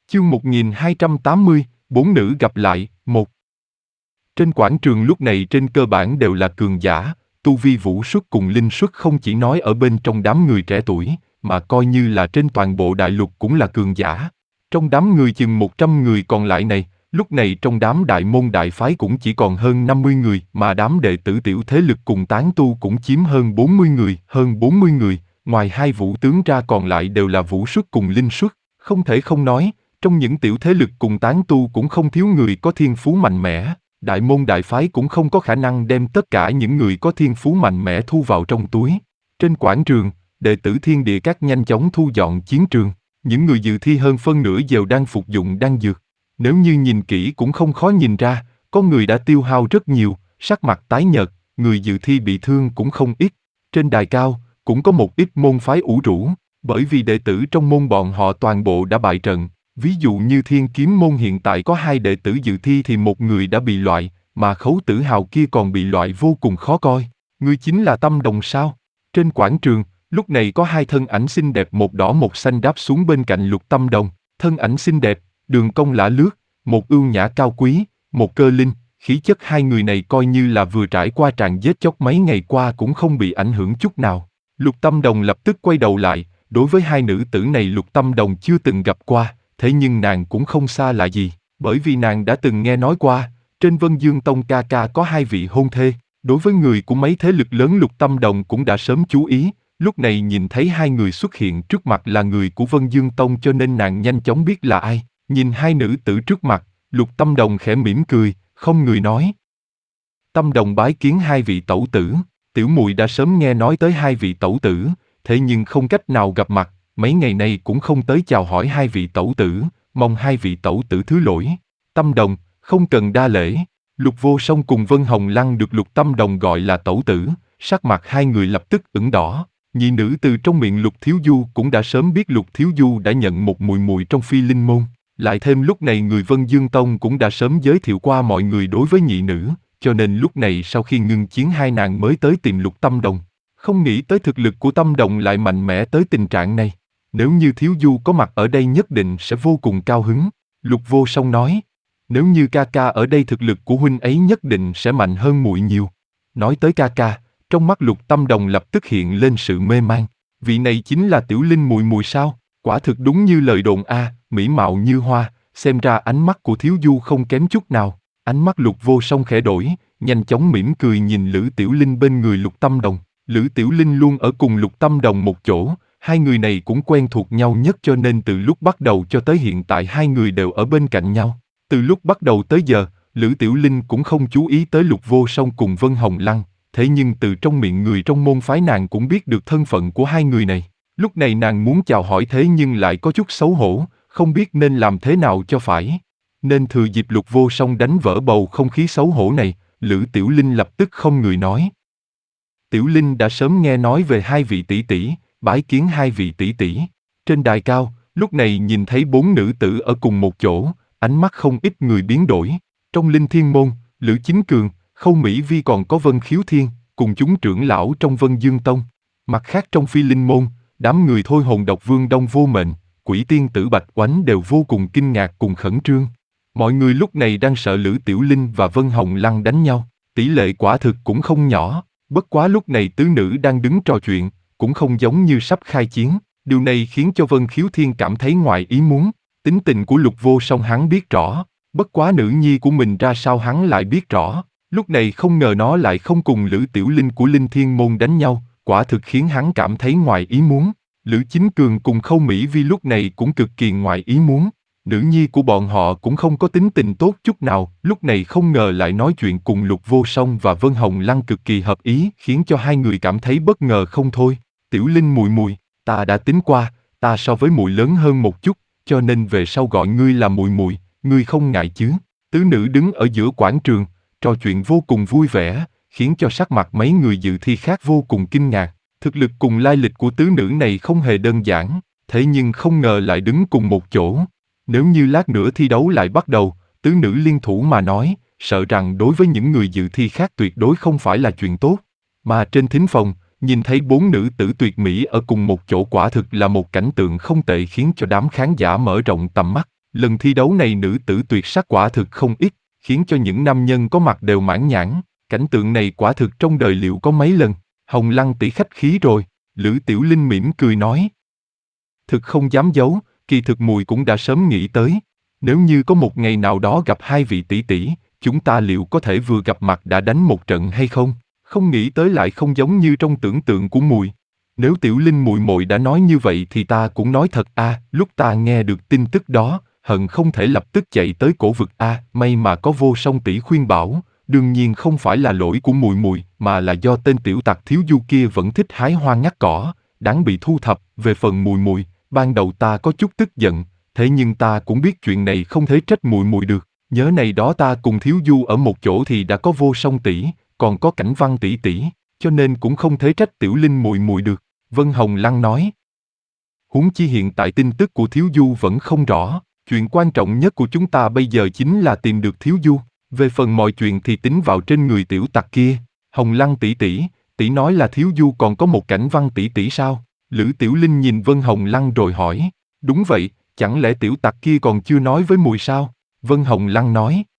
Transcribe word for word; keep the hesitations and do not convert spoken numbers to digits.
Chương một nghìn hai trăm tám mươi, bốn nữ gặp lại, một. Trên quảng trường lúc này trên cơ bản đều là cường giả, tu vi vũ xuất cùng linh xuất không chỉ nói ở bên trong đám người trẻ tuổi, mà coi như là trên toàn bộ đại lục cũng là cường giả. Trong đám người chừng một trăm người còn lại này, lúc này trong đám đại môn đại phái cũng chỉ còn hơn năm mươi người, mà đám đệ tử tiểu thế lực cùng tán tu cũng chiếm hơn bốn mươi người, hơn bốn mươi người, ngoài hai vũ tướng ra còn lại đều là vũ xuất cùng linh xuất, không thể không nói. Trong những tiểu thế lực cùng tán tu cũng không thiếu người có thiên phú mạnh mẽ, đại môn đại phái cũng không có khả năng đem tất cả những người có thiên phú mạnh mẽ thu vào trong túi. Trên quảng trường, đệ tử Thiên Địa Các nhanh chóng thu dọn chiến trường, những người dự thi hơn phân nửa đều đang phục dụng đan dược. Nếu như nhìn kỹ cũng không khó nhìn ra, có người đã tiêu hao rất nhiều, sắc mặt tái nhợt, người dự thi bị thương cũng không ít. Trên đài cao, cũng có một ít môn phái ủ rũ, bởi vì đệ tử trong môn bọn họ toàn bộ đã bại trận. Ví dụ như Thiên Kiếm môn hiện tại có hai đệ tử dự thi thì một người đã bị loại, mà Khấu Tử Hào kia còn bị loại vô cùng khó coi. Ngươi chính là Tâm Đồng sao? Trên quảng trường, lúc này có hai thân ảnh xinh đẹp một đỏ một xanh đáp xuống bên cạnh Lục Tâm Đồng. Thân ảnh xinh đẹp, đường cong lả lướt, một ưu nhã cao quý, một cơ linh, khí chất hai người này coi như là vừa trải qua tràn giết chóc mấy ngày qua cũng không bị ảnh hưởng chút nào. Lục Tâm Đồng lập tức quay đầu lại, đối với hai nữ tử này Lục Tâm Đồng chưa từng gặp qua. Thế nhưng nàng cũng không xa lạ gì, bởi vì nàng đã từng nghe nói qua, trên Vân Dương Tông ca ca có hai vị hôn thê, đối với người của mấy thế lực lớn Lục Tâm Đồng cũng đã sớm chú ý, lúc này nhìn thấy hai người xuất hiện trước mặt là người của Vân Dương Tông cho nên nàng nhanh chóng biết là ai, nhìn hai nữ tử trước mặt, Lục Tâm Đồng khẽ mỉm cười, không người nói. Tâm Đồng bái kiến hai vị tẩu tử, tiểu muội đã sớm nghe nói tới hai vị tẩu tử, thế nhưng không cách nào gặp mặt. Mấy ngày nay cũng không tới chào hỏi hai vị tẩu tử, mong hai vị tẩu tử thứ lỗi. Tâm Đồng, không cần đa lễ. Lục Vô Song cùng Vân Hồng Lăng được Lục Tâm Đồng gọi là tẩu tử, sắc mặt hai người lập tức ửng đỏ. Nhị nữ từ trong miệng Lục Thiếu Du cũng đã sớm biết Lục Thiếu Du đã nhận một mùi mùi trong Phi Linh môn. Lại thêm lúc này người Vân Dương Tông cũng đã sớm giới thiệu qua mọi người đối với nhị nữ, cho nên lúc này sau khi ngưng chiến hai nàng mới tới tìm Lục Tâm Đồng. Không nghĩ tới thực lực của Tâm Đồng lại mạnh mẽ tới tình trạng này. Nếu như Thiếu Du có mặt ở đây nhất định sẽ vô cùng cao hứng, Lục Vô Song nói. Nếu như ca ca ở đây thực lực của huynh ấy nhất định sẽ mạnh hơn muội nhiều. Nói tới ca ca, trong mắt Lục Tâm Đồng lập tức hiện lên sự mê man. Vị này chính là Tiểu Linh muội muội sao? Quả thực đúng như lời đồn a, mỹ mạo như hoa, xem ra ánh mắt của Thiếu Du không kém chút nào. Ánh mắt Lục Vô Song khẽ đổi, nhanh chóng mỉm cười nhìn Lữ Tiểu Linh bên người Lục Tâm Đồng. Lữ Tiểu Linh luôn ở cùng Lục Tâm Đồng một chỗ. Hai người này cũng quen thuộc nhau nhất cho nên từ lúc bắt đầu cho tới hiện tại hai người đều ở bên cạnh nhau. Từ lúc bắt đầu tới giờ, Lữ Tiểu Linh cũng không chú ý tới Lục Vô Song cùng Vân Hồng Lăng, thế nhưng từ trong miệng người trong môn phái nàng cũng biết được thân phận của hai người này. Lúc này nàng muốn chào hỏi thế nhưng lại có chút xấu hổ, không biết nên làm thế nào cho phải. Nên thừa dịp Lục Vô Song đánh vỡ bầu không khí xấu hổ này, Lữ Tiểu Linh lập tức không người nói. Tiểu Linh đã sớm nghe nói về hai vị tỷ tỷ, bái kiến hai vị tỷ tỷ. Trên đài cao, lúc này nhìn thấy bốn nữ tử ở cùng một chỗ, ánh mắt không ít người biến đổi. Trong Linh Thiên môn, Lữ Chính Cường, Khâu Mỹ Vi còn có Vân Khiếu Thiên, cùng chúng trưởng lão trong Vân Dương Tông. Mặt khác trong Phi Linh môn, đám người Thôi Hồn Độc Vương Đông Vô Mệnh, Quỷ Tiên Tử Bạch Oánh đều vô cùng kinh ngạc cùng khẩn trương. Mọi người lúc này đang sợ Lữ Tiểu Linh và Vân Hồng Lăng đánh nhau, tỷ lệ quả thực cũng không nhỏ. Bất quá lúc này tứ nữ đang đứng trò chuyện, cũng không giống như sắp khai chiến. Điều này khiến cho Vân Khiếu Thiên cảm thấy ngoài ý muốn. Tính tình của Lục Vô Song hắn biết rõ, bất quá nữ nhi của mình ra sao hắn lại biết rõ. Lúc này không ngờ nó lại không cùng Lữ Tiểu Linh của Linh Thiên môn đánh nhau, quả thực khiến hắn cảm thấy ngoài ý muốn. Lữ Chính Cường cùng Khâu Mỹ Vi lúc này cũng cực kỳ ngoài ý muốn. Nữ nhi của bọn họ cũng không có tính tình tốt chút nào, lúc này không ngờ lại nói chuyện cùng Lục Vô Song và Vân Hồng Lăng cực kỳ hợp ý, khiến cho hai người cảm thấy bất ngờ không thôi. Tiểu Linh muội muội, ta đã tính qua, ta so với muội lớn hơn một chút, cho nên về sau gọi ngươi là muội muội, ngươi không ngại chứ? Tứ nữ đứng ở giữa quảng trường, trò chuyện vô cùng vui vẻ, khiến cho sắc mặt mấy người dự thi khác vô cùng kinh ngạc. Thực lực cùng lai lịch của tứ nữ này không hề đơn giản, thế nhưng không ngờ lại đứng cùng một chỗ. Nếu như lát nữa thi đấu lại bắt đầu, tứ nữ liên thủ mà nói, sợ rằng đối với những người dự thi khác tuyệt đối không phải là chuyện tốt. Mà trên thính phòng, nhìn thấy bốn nữ tử tuyệt mỹ ở cùng một chỗ quả thực là một cảnh tượng không tệ khiến cho đám khán giả mở rộng tầm mắt. Lần thi đấu này nữ tử tuyệt sắc quả thực không ít, khiến cho những nam nhân có mặt đều mãn nhãn, cảnh tượng này quả thực trong đời liệu có mấy lần. Hồng Lăng tỷ khách khí rồi, Lữ Tiểu Linh mỉm cười nói. Thực không dám giấu, kỳ thực mùi cũng đã sớm nghĩ tới. Nếu như có một ngày nào đó gặp hai vị tỷ tỷ, chúng ta liệu có thể vừa gặp mặt đã đánh một trận hay không? Không nghĩ tới lại không giống như trong tưởng tượng của mùi. Nếu Tiểu Linh muội muội đã nói như vậy thì ta cũng nói thật a. À, lúc ta nghe được tin tức đó, hận không thể lập tức chạy tới cổ vực a. À, may mà có Vô Song tỷ khuyên bảo, đương nhiên không phải là lỗi của mùi mùi, mà là do tên tiểu tặc thiếu du kia vẫn thích hái hoa ngắt cỏ, đáng bị thu thập. Về phần mùi mùi, ban đầu ta có chút tức giận, thế nhưng ta cũng biết chuyện này không thể trách mùi mùi được. Nhớ này đó ta cùng thiếu du ở một chỗ thì đã có Vô Song tỷ, còn có Cảnh Văn tỷ tỷ, cho nên cũng không thể trách Tiểu Linh muội muội được. Vân Hồng Lăng nói. Huống chi hiện tại tin tức của thiếu du vẫn không rõ, chuyện quan trọng nhất của chúng ta bây giờ chính là tìm được thiếu du. Về phần mọi chuyện thì tính vào trên người tiểu tặc kia. Hồng Lăng tỷ tỷ, tỷ nói là thiếu du còn có một Cảnh Văn tỷ tỷ sao? Lữ Tiểu Linh nhìn Vân Hồng Lăng rồi hỏi. Đúng vậy, chẳng lẽ tiểu tặc kia còn chưa nói với mùi sao? Vân Hồng Lăng nói.